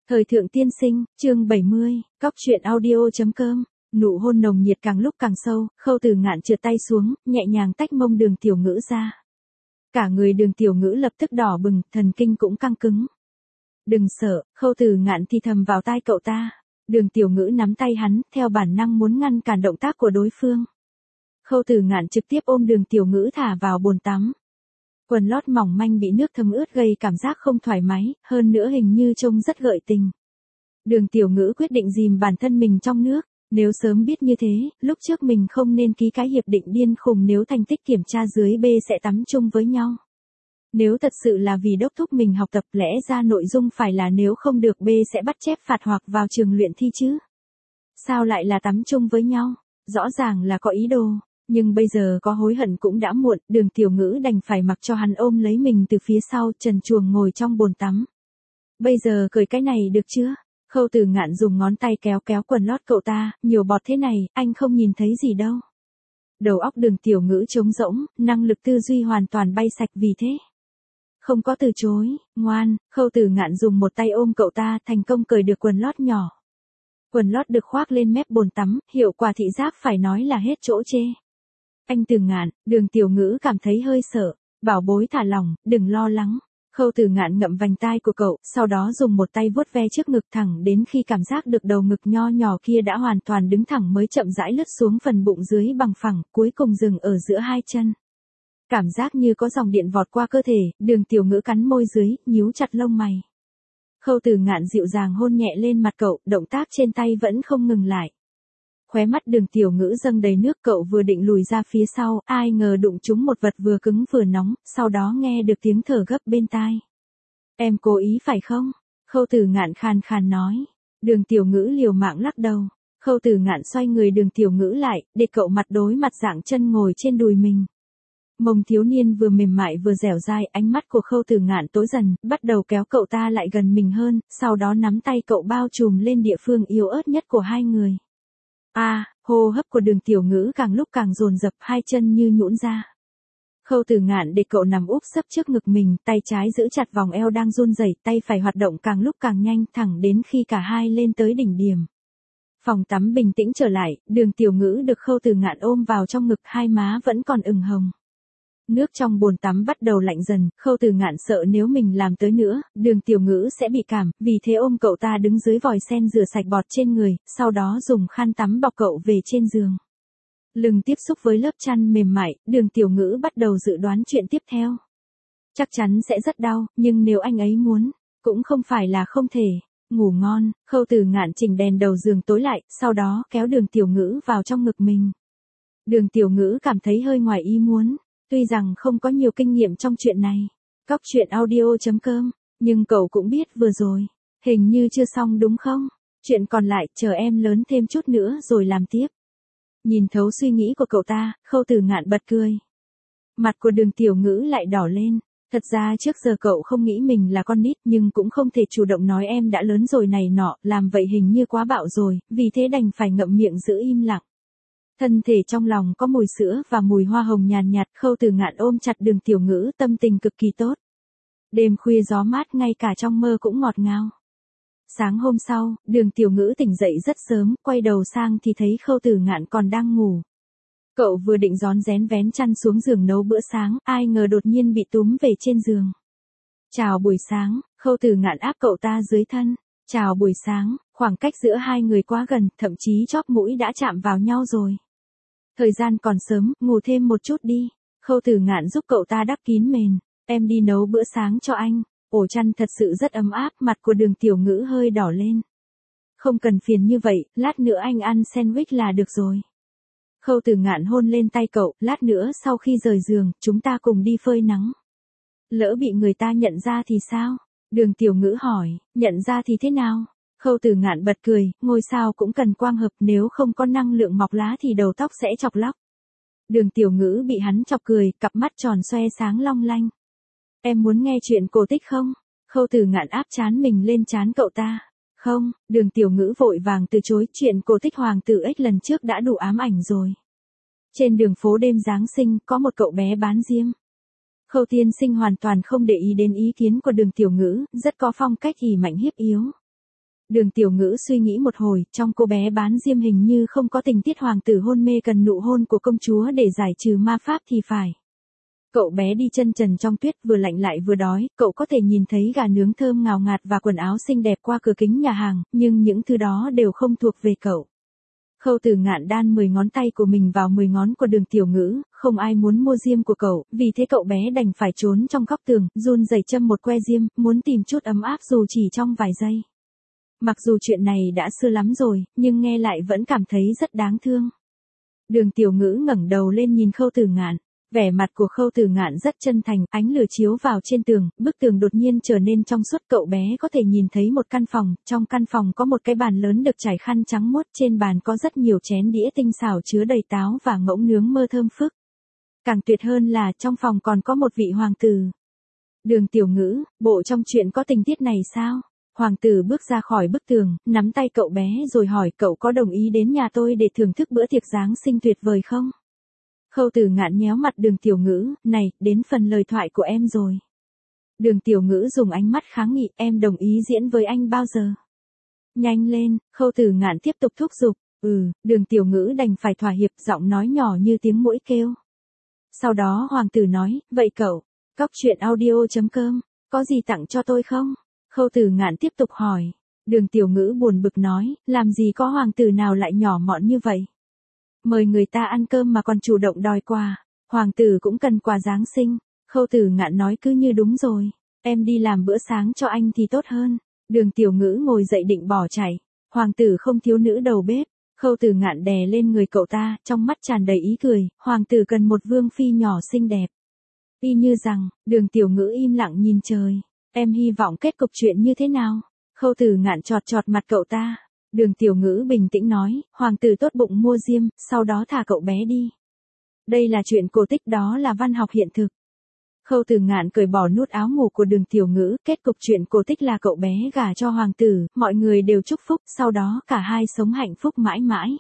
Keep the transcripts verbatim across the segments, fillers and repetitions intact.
Thời thượng tiên sinh, chương bảy mươi, cóc truyện audio.com, nụ hôn nồng nhiệt càng lúc càng sâu, Khâu Từ Ngạn trượt tay xuống, nhẹ nhàng tách mông Đường Tiểu Ngữ ra. Cả người Đường Tiểu Ngữ lập tức đỏ bừng, thần kinh cũng căng cứng. Đừng sợ, Khâu Từ Ngạn thì thầm vào tai cậu ta. Đường Tiểu Ngữ nắm tay hắn, theo bản năng muốn ngăn cản động tác của đối phương. Khâu Từ Ngạn trực tiếp ôm Đường Tiểu Ngữ thả vào bồn tắm. Quần lót mỏng manh bị nước thấm ướt gây cảm giác không thoải mái, hơn nữa hình như trông rất gợi tình. Đường Tiểu Ngữ quyết định dìm bản thân mình trong nước, nếu sớm biết như thế, lúc trước mình không nên ký cái hiệp định điên khùng nếu thành tích kiểm tra dưới B sẽ tắm chung với nhau. Nếu thật sự là vì đốc thúc mình học tập lẽ ra nội dung phải là nếu không được B sẽ bắt chép phạt hoặc vào trường luyện thi chứ. Sao lại là tắm chung với nhau, rõ ràng là có ý đồ. Nhưng bây giờ có hối hận cũng đã muộn, Đường Tiểu Ngữ đành phải mặc cho hắn ôm lấy mình từ phía sau, trần truồng ngồi trong bồn tắm. Bây giờ cởi cái này được chưa? Khâu Từ Ngạn dùng ngón tay kéo kéo quần lót cậu ta, nhiều bọt thế này, anh không nhìn thấy gì đâu. Đầu óc Đường Tiểu Ngữ trống rỗng, năng lực tư duy hoàn toàn bay sạch vì thế. Không có từ chối, ngoan, Khâu Từ Ngạn dùng một tay ôm cậu ta, thành công cởi được quần lót nhỏ. Quần lót được khoác lên mép bồn tắm, hiệu quả thị giác phải nói là hết chỗ chê. Anh Từ Ngạn, Đường Tiểu Ngữ cảm thấy hơi sợ, bảo bối thả lỏng, đừng lo lắng. Khâu Từ Ngạn ngậm vành tai của cậu, sau đó dùng một tay vuốt ve trước ngực thẳng đến khi cảm giác được đầu ngực nho nhỏ kia đã hoàn toàn đứng thẳng mới chậm rãi lướt xuống phần bụng dưới bằng phẳng, cuối cùng dừng ở giữa hai chân. Cảm giác như có dòng điện vọt qua cơ thể, Đường Tiểu Ngữ cắn môi dưới, nhíu chặt lông mày. Khâu Từ Ngạn dịu dàng hôn nhẹ lên mặt cậu, động tác trên tay vẫn không ngừng lại. Khóe mắt Đường Tiểu Ngữ dâng đầy nước, cậu vừa định lùi ra phía sau, ai ngờ đụng trúng một vật vừa cứng vừa nóng, sau đó nghe được tiếng thở gấp bên tai. Em cố ý phải không? Khâu Từ Ngạn khàn khàn nói. Đường Tiểu Ngữ liều mạng lắc đầu. Khâu Từ Ngạn xoay người Đường Tiểu Ngữ lại, để cậu mặt đối mặt dạng chân ngồi trên đùi mình. Mông thiếu niên vừa mềm mại vừa dẻo dai, ánh mắt của Khâu Từ Ngạn tối dần, bắt đầu kéo cậu ta lại gần mình hơn, sau đó nắm tay cậu bao trùm lên địa phương yếu ớt nhất của hai người. A, à, hô hấp của Đường Tiểu Ngữ càng lúc càng dồn dập, hai chân như nhũn ra. Khâu Từ Ngạn để cậu nằm úp sấp trước ngực mình, tay trái giữ chặt vòng eo đang run rẩy, tay phải hoạt động càng lúc càng nhanh, thẳng đến khi cả hai lên tới đỉnh điểm. Phòng tắm bình tĩnh trở lại, Đường Tiểu Ngữ được Khâu Từ Ngạn ôm vào trong ngực, hai má vẫn còn ửng hồng. Nước trong bồn tắm bắt đầu lạnh dần, Khâu Từ Ngạn sợ nếu mình làm tới nữa, Đường Tiểu Ngữ sẽ bị cảm, vì thế ôm cậu ta đứng dưới vòi sen rửa sạch bọt trên người, sau đó dùng khăn tắm bọc cậu về trên giường. Lưng tiếp xúc với lớp chăn mềm mại, Đường Tiểu Ngữ bắt đầu dự đoán chuyện tiếp theo. Chắc chắn sẽ rất đau, nhưng nếu anh ấy muốn, cũng không phải là không thể. Ngủ ngon, Khâu Từ Ngạn chỉnh đèn đầu giường tối lại, sau đó kéo Đường Tiểu Ngữ vào trong ngực mình. Đường Tiểu Ngữ cảm thấy hơi ngoài ý muốn. Tuy rằng không có nhiều kinh nghiệm trong chuyện này, cóc truyện audio.com, nhưng cậu cũng biết vừa rồi, hình như chưa xong đúng không? Chuyện còn lại chờ em lớn thêm chút nữa rồi làm tiếp. Nhìn thấu suy nghĩ của cậu ta, Khâu Từ Ngạn bật cười. Mặt của Đường Tiểu Ngữ lại đỏ lên. Thật ra trước giờ cậu không nghĩ mình là con nít nhưng cũng không thể chủ động nói em đã lớn rồi này nọ, làm vậy hình như quá bạo rồi, vì thế đành phải ngậm miệng giữ im lặng. Thân thể trong lòng có mùi sữa và mùi hoa hồng nhàn nhạt, Khâu Từ Ngạn ôm chặt Đường Tiểu Ngữ, tâm tình cực kỳ tốt. Đêm khuya gió mát, ngay cả trong mơ cũng ngọt ngào. Sáng hôm sau, Đường Tiểu Ngữ tỉnh dậy rất sớm, quay đầu sang thì thấy Khâu Từ Ngạn còn đang ngủ. Cậu vừa định rón rén vén chăn xuống giường nấu bữa sáng, ai ngờ đột nhiên bị túm về trên giường. Chào buổi sáng, Khâu Từ Ngạn áp cậu ta dưới thân. Chào buổi sáng, khoảng cách giữa hai người quá gần, thậm chí chóp mũi đã chạm vào nhau rồi. Thời gian còn sớm, ngủ thêm một chút đi. Khâu Từ Ngạn giúp cậu ta đắp kín mền. Em đi nấu bữa sáng cho anh. Ổ chăn thật sự rất ấm áp, mặt của Đường Tiểu Ngữ hơi đỏ lên. Không cần phiền như vậy, lát nữa anh ăn sandwich là được rồi. Khâu Từ Ngạn hôn lên tay cậu, lát nữa sau khi rời giường, chúng ta cùng đi phơi nắng. Lỡ bị người ta nhận ra thì sao? Đường Tiểu Ngữ hỏi, nhận ra thì thế nào? Khâu Từ Ngạn bật cười, ngôi sao cũng cần quang hợp, nếu không có năng lượng mọc lá thì đầu tóc sẽ chọc lóc. Đường Tiểu Ngữ bị hắn chọc cười, cặp mắt tròn xoe sáng long lanh. Em muốn nghe chuyện cổ tích không? Khâu Từ Ngạn áp trán mình lên trán cậu ta. Không, Đường Tiểu Ngữ vội vàng từ chối, chuyện cổ tích Hoàng tử ếch lần trước đã đủ ám ảnh rồi. Trên đường phố đêm Giáng sinh, có một cậu bé bán diêm. Khâu tiên sinh hoàn toàn không để ý đến ý kiến của Đường Tiểu Ngữ, rất có phong cách ỷ mạnh hiếp yếu. Đường Tiểu Ngữ suy nghĩ một hồi, trong cô bé bán diêm hình như không có tình tiết hoàng tử hôn mê cần nụ hôn của công chúa để giải trừ ma pháp thì phải. Cậu bé đi chân trần trong tuyết vừa lạnh lại vừa đói, cậu có thể nhìn thấy gà nướng thơm ngào ngạt và quần áo xinh đẹp qua cửa kính nhà hàng, nhưng những thứ đó đều không thuộc về cậu. Khâu Tử Ngạn đan mười ngón tay của mình vào mười ngón của Đường Tiểu Ngữ, không ai muốn mua diêm của cậu, vì thế cậu bé đành phải trốn trong góc tường, run rẩy châm một que diêm, muốn tìm chút ấm áp dù chỉ trong vài giây. Mặc dù chuyện này đã xưa lắm rồi, nhưng nghe lại vẫn cảm thấy rất đáng thương. Đường Tiểu Ngữ ngẩng đầu lên nhìn Khâu Tử Ngạn. Vẻ mặt của Khâu Tử Ngạn rất chân thành, ánh lửa chiếu vào trên tường, bức tường đột nhiên trở nên trong suốt, cậu bé có thể nhìn thấy một căn phòng, trong căn phòng có một cái bàn lớn được trải khăn trắng muốt, trên bàn có rất nhiều chén đĩa tinh xảo chứa đầy táo và ngỗng nướng mơ thơm phức. Càng tuyệt hơn là trong phòng còn có một vị hoàng tử. Đường Tiểu Ngữ, bộ trong chuyện có tình tiết này sao? Hoàng tử bước ra khỏi bức tường, nắm tay cậu bé rồi hỏi cậu có đồng ý đến nhà tôi để thưởng thức bữa tiệc Giáng sinh tuyệt vời không? Khâu Tử Ngạn nhéo mặt Đường Tiểu Ngữ, này, đến phần lời thoại của em rồi. Đường Tiểu Ngữ dùng ánh mắt kháng nghị, em đồng ý diễn với anh bao giờ? Nhanh lên, Khâu Tử Ngạn tiếp tục thúc giục, ừ, Đường Tiểu Ngữ đành phải thỏa hiệp, giọng nói nhỏ như tiếng muỗi kêu. Sau đó hoàng tử nói, vậy cậu, cóc truyện audio chấm com, có gì tặng cho tôi không? Khâu Tử Ngạn tiếp tục hỏi. Đường Tiểu Ngữ buồn bực nói, làm gì có hoàng tử nào lại nhỏ mọn như vậy? Mời người ta ăn cơm mà còn chủ động đòi quà, hoàng tử cũng cần quà Giáng sinh. Khâu Tử Ngạn nói cứ như đúng rồi, em đi làm bữa sáng cho anh thì tốt hơn. Đường Tiểu Ngữ ngồi dậy định bỏ chạy, hoàng tử không thiếu nữ đầu bếp. Khâu Tử Ngạn đè lên người cậu ta, trong mắt tràn đầy ý cười, hoàng tử cần một vương phi nhỏ xinh đẹp. Y như rằng, Đường Tiểu Ngữ im lặng nhìn trời, em hy vọng kết cục chuyện như thế nào? Khâu Tử Ngạn chọt chọt mặt cậu ta. Đường Tiểu Ngữ bình tĩnh nói, hoàng tử tốt bụng mua diêm, sau đó thả cậu bé đi. Đây là chuyện cổ tích, đó là văn học hiện thực. Khâu Tử Ngạn cởi bỏ nút áo ngủ của Đường Tiểu Ngữ, kết cục chuyện cổ tích là cậu bé gả cho hoàng tử, mọi người đều chúc phúc, sau đó cả hai sống hạnh phúc mãi mãi.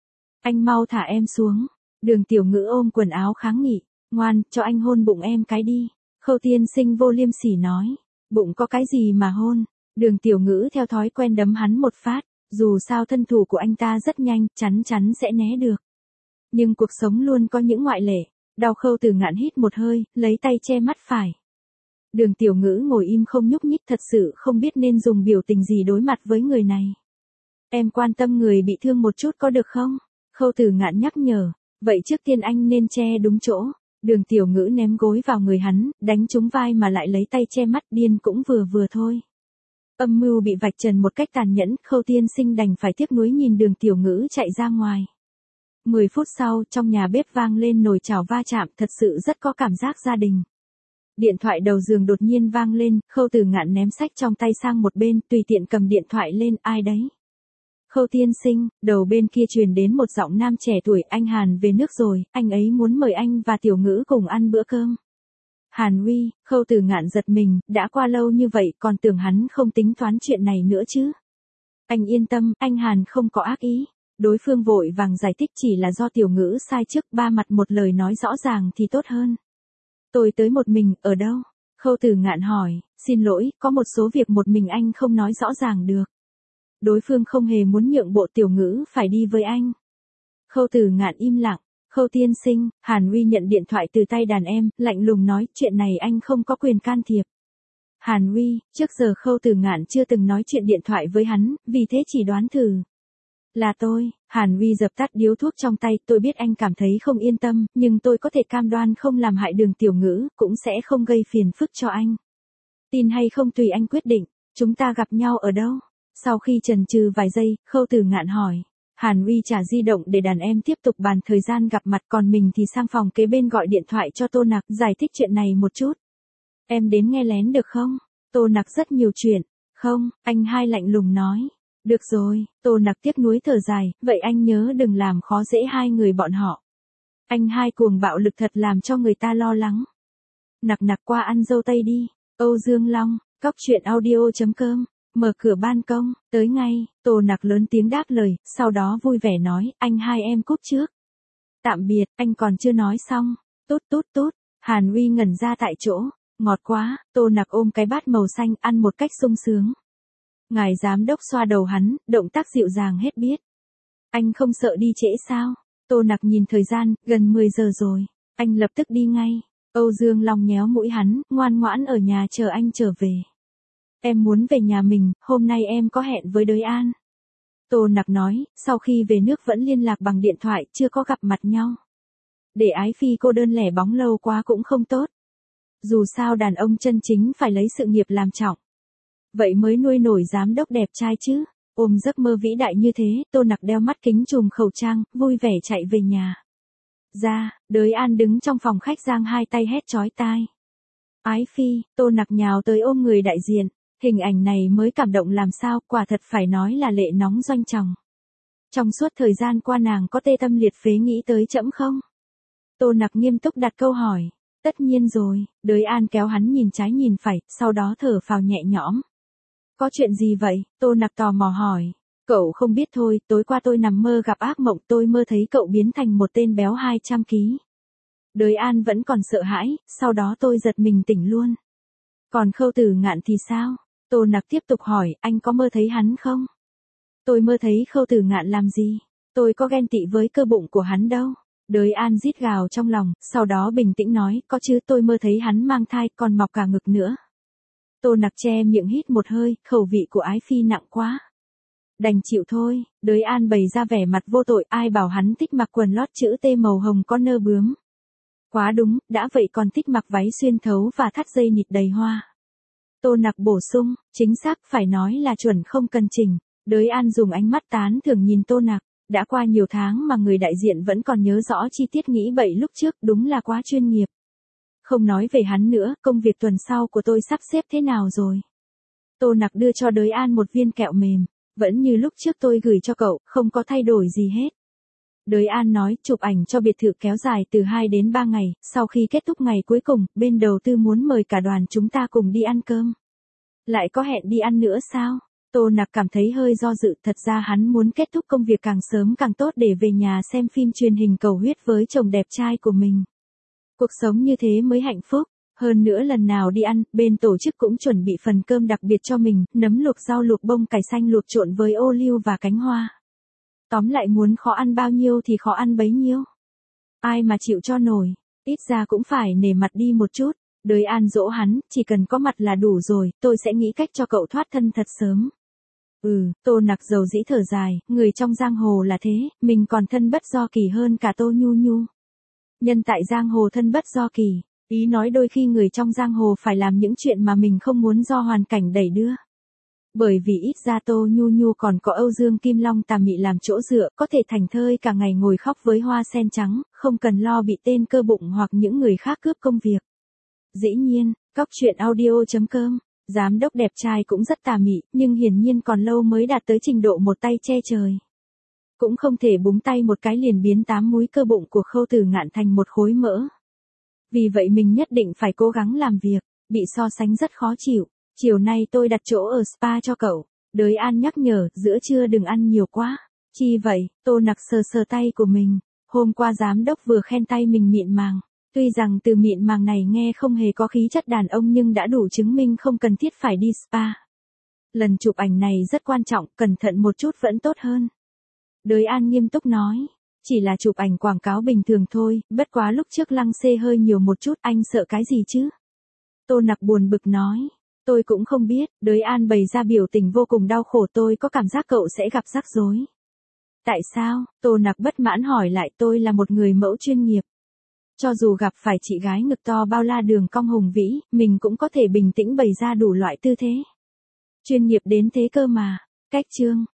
Anh mau thả em xuống. Đường Tiểu Ngữ ôm quần áo kháng nghị, ngoan, cho anh hôn bụng em cái đi. Khâu tiên sinh vô liêm sỉ nói, bụng có cái gì mà hôn. Đường Tiểu Ngữ theo thói quen đấm hắn một phát. Dù sao thân thủ của anh ta rất nhanh, chắn chắn sẽ né được. Nhưng cuộc sống luôn có những ngoại lệ. Đau. Khâu Tử Ngạn hít một hơi, lấy tay che mắt phải. Đường Tiểu Ngữ ngồi im không nhúc nhích, thật sự không biết nên dùng biểu tình gì đối mặt với người này. Em quan tâm người bị thương một chút có được không? Khâu Tử Ngạn nhắc nhở. Vậy trước tiên anh nên che đúng chỗ. Đường Tiểu Ngữ ném gối vào người hắn, đánh trúng vai mà lại lấy tay che mắt, điên cũng vừa vừa thôi. Âm mưu bị vạch trần một cách tàn nhẫn, Khâu tiên sinh đành phải tiếc nuối nhìn Đường Tiểu Ngữ chạy ra ngoài. Mười phút sau, trong nhà bếp vang lên nồi chảo va chạm, thật sự rất có cảm giác gia đình. Điện thoại đầu giường đột nhiên vang lên, Khâu Tử Ngạn ném sách trong tay sang một bên, tùy tiện cầm điện thoại lên, ai đấy? Khâu tiên sinh, đầu bên kia truyền đến một giọng nam trẻ tuổi, anh Hàn về nước rồi, anh ấy muốn mời anh và Tiểu Ngữ cùng ăn bữa cơm. Hàn Huy, Khâu Tử Ngạn giật mình, đã qua lâu như vậy còn tưởng hắn không tính toán chuyện này nữa chứ. Anh yên tâm, anh Hàn không có ác ý. Đối phương vội vàng giải thích chỉ là do Tiểu Ngữ sai trước, ba mặt một lời nói rõ ràng thì tốt hơn. Tôi tới một mình, ở đâu? Khâu Tử Ngạn hỏi, xin lỗi, có một số việc một mình anh không nói rõ ràng được. Đối phương không hề muốn nhượng bộ, Tiểu Ngữ phải đi với anh. Khâu Tử Ngạn im lặng. Khâu tiên sinh, Hàn Huy nhận điện thoại từ tay đàn em, lạnh lùng nói, chuyện này anh không có quyền can thiệp. Hàn Huy, trước giờ Khâu Tử Ngạn chưa từng nói chuyện điện thoại với hắn, vì thế chỉ đoán thử. Là tôi. Hàn Huy dập tắt điếu thuốc trong tay, tôi biết anh cảm thấy không yên tâm, nhưng tôi có thể cam đoan không làm hại Đường Tiểu Ngữ, cũng sẽ không gây phiền phức cho anh. Tin hay không tùy anh quyết định, chúng ta gặp nhau ở đâu? Sau khi chần chừ vài giây, Khâu Tử Ngạn hỏi. Hàn Huy trả di động để đàn em tiếp tục bàn thời gian gặp mặt, còn mình thì sang phòng kế bên gọi điện thoại cho Tô Nặc, giải thích chuyện này một chút. Em đến nghe lén được không? Tô Nặc rất nhiều chuyện. Không, anh hai lạnh lùng nói. Được rồi, Tô Nặc tiếc nuối thở dài, vậy anh nhớ đừng làm khó dễ hai người bọn họ. Anh hai cuồng bạo lực thật làm cho người ta lo lắng. Nặc nặc qua ăn dâu tây đi. Âu Dương Long, cóc truyện audio chấm com. Mở cửa ban công, tới ngay. Tô Nặc lớn tiếng đáp lời, sau đó vui vẻ nói, anh hai em cúp trước. Tạm biệt, anh còn chưa nói xong. Tốt tốt tốt. Hàn Huy ngẩn ra tại chỗ. Ngọt quá. Tô Nặc ôm cái bát màu xanh, ăn một cách sung sướng. Ngài giám đốc xoa đầu hắn, động tác dịu dàng hết biết. Anh không sợ đi trễ sao? Tô Nặc nhìn thời gian, gần mười giờ rồi. Anh lập tức đi ngay. Âu Dương Long nhéo mũi hắn, ngoan ngoãn ở nhà chờ anh trở về. Em muốn về nhà mình, hôm nay em có hẹn với Đới An. Tô Nặc nói, sau khi về nước vẫn liên lạc bằng điện thoại, chưa có gặp mặt nhau. Để Ái Phi cô đơn lẻ bóng lâu quá cũng không tốt. Dù sao đàn ông chân chính phải lấy sự nghiệp làm trọng. Vậy mới nuôi nổi giám đốc đẹp trai chứ. Ôm giấc mơ vĩ đại như thế, Tô Nặc đeo mắt kính trùm khẩu trang, vui vẻ chạy về nhà. Ra, Đới An đứng trong phòng khách giang hai tay hét chói tai. Ái Phi, Tô Nặc nhào tới ôm người đại diện. Hình ảnh này mới cảm động làm sao, quả thật phải nói là lệ nóng doanh tròng. Trong suốt thời gian qua nàng có tê tâm liệt phế nghĩ tới trẫm không? Tô Nặc nghiêm túc đặt câu hỏi. Tất nhiên rồi, Đới An kéo hắn nhìn trái nhìn phải, sau đó thở phào nhẹ nhõm. Có chuyện gì vậy? Tô Nặc tò mò hỏi. Cậu không biết thôi, tối qua tôi nằm mơ gặp ác mộng, tôi mơ thấy cậu biến thành một tên béo hai trăm ki lô gam. Đới An vẫn còn sợ hãi, sau đó tôi giật mình tỉnh luôn. Còn Khâu Tử Ngạn thì sao? Tô Nặc tiếp tục hỏi, anh có mơ thấy hắn không? Tôi mơ thấy Khâu Tử Ngạn làm gì? Tôi có ghen tị với cơ bụng của hắn đâu. Đới An rít gào trong lòng, sau đó bình tĩnh nói, có chứ, tôi mơ thấy hắn mang thai, còn mọc cả ngực nữa. Tô Nặc che miệng hít một hơi, khẩu vị của Ái Phi nặng quá. Đành chịu thôi. Đới An bày ra vẻ mặt vô tội, ai bảo hắn thích mặc quần lót chữ T màu hồng có nơ bướm. Quá đúng, đã vậy còn thích mặc váy xuyên thấu và thắt dây nịt đầy hoa. Tô Nặc bổ sung, chính xác phải nói là chuẩn không cần chỉnh. Đới An dùng ánh mắt tán thưởng nhìn Tô Nặc. Đã qua nhiều tháng mà người đại diện vẫn còn nhớ rõ chi tiết nghĩ bậy lúc trước, đúng là quá chuyên nghiệp. Không nói về hắn nữa, công việc tuần sau của tôi sắp xếp thế nào rồi? Tô Nặc đưa cho Đới An một viên kẹo mềm. Vẫn như lúc trước tôi gửi cho cậu, không có thay đổi gì hết. Đới An nói, chụp ảnh cho biệt thự kéo dài từ hai đến ba ngày, sau khi kết thúc ngày cuối cùng, bên đầu tư muốn mời cả đoàn chúng ta cùng đi ăn cơm. Lại có hẹn đi ăn nữa sao? Tô Nặc cảm thấy hơi do dự, thật ra hắn muốn kết thúc công việc càng sớm càng tốt để về nhà xem phim truyền hình cầu huyết với chồng đẹp trai của mình. Cuộc sống như thế mới hạnh phúc. Hơn nữa lần nào đi ăn, bên tổ chức cũng chuẩn bị phần cơm đặc biệt cho mình, nấm luộc rau luộc bông cải xanh luộc trộn với ô liu và cánh hoa. Tóm lại muốn khó ăn bao nhiêu thì khó ăn bấy nhiêu. Ai mà chịu cho nổi, ít ra cũng phải nể mặt đi một chút. Đới An dỗ hắn, chỉ cần có mặt là đủ rồi, tôi sẽ nghĩ cách cho cậu thoát thân thật sớm. Ừ, Tô Nặc dầu dĩ thở dài, người trong giang hồ là thế, mình còn thân bất do kỳ hơn cả Tô Nhu Nhu. Nhân tại giang hồ thân bất do kỳ, ý nói đôi khi người trong giang hồ phải làm những chuyện mà mình không muốn do hoàn cảnh đẩy đưa. Bởi vì ít ra Tô Nhu Nhu còn có Âu Dương Kim Long tà mị làm chỗ dựa, có thể thành thơi cả ngày ngồi khóc với hoa sen trắng, không cần lo bị tên cơ bụng hoặc những người khác cướp công việc. Dĩ nhiên, cóc truyện audio chấm com, giám đốc đẹp trai cũng rất tà mị, nhưng hiển nhiên còn lâu mới đạt tới trình độ một tay che trời. Cũng không thể búng tay một cái liền biến tám múi cơ bụng của Khâu Tử Ngạn thành một khối mỡ. Vì vậy mình nhất định phải cố gắng làm việc, bị so sánh rất khó chịu. Chiều nay tôi đặt chỗ ở spa cho cậu. Đới An nhắc nhở, giữa trưa đừng ăn nhiều quá. Chi vậy? Tô Nặc sờ sờ tay của mình. Hôm qua giám đốc vừa khen tay mình mịn màng. Tuy rằng từ mịn màng này nghe không hề có khí chất đàn ông nhưng đã đủ chứng minh không cần thiết phải đi spa. Lần chụp ảnh này rất quan trọng, cẩn thận một chút vẫn tốt hơn. Đới An nghiêm túc nói. Chỉ là chụp ảnh quảng cáo bình thường thôi, bất quá lúc trước lăng xê hơi nhiều một chút, anh sợ cái gì chứ? Tô Nặc buồn bực nói. Tôi cũng không biết, Đới An bày ra biểu tình vô cùng đau khổ, tôi có cảm giác cậu sẽ gặp rắc rối. Tại sao? Tô Nặc bất mãn hỏi lại, tôi là một người mẫu chuyên nghiệp. Cho dù gặp phải chị gái ngực to bao la đường cong hùng vĩ, mình cũng có thể bình tĩnh bày ra đủ loại tư thế. Chuyên nghiệp đến thế cơ mà. Cách chương.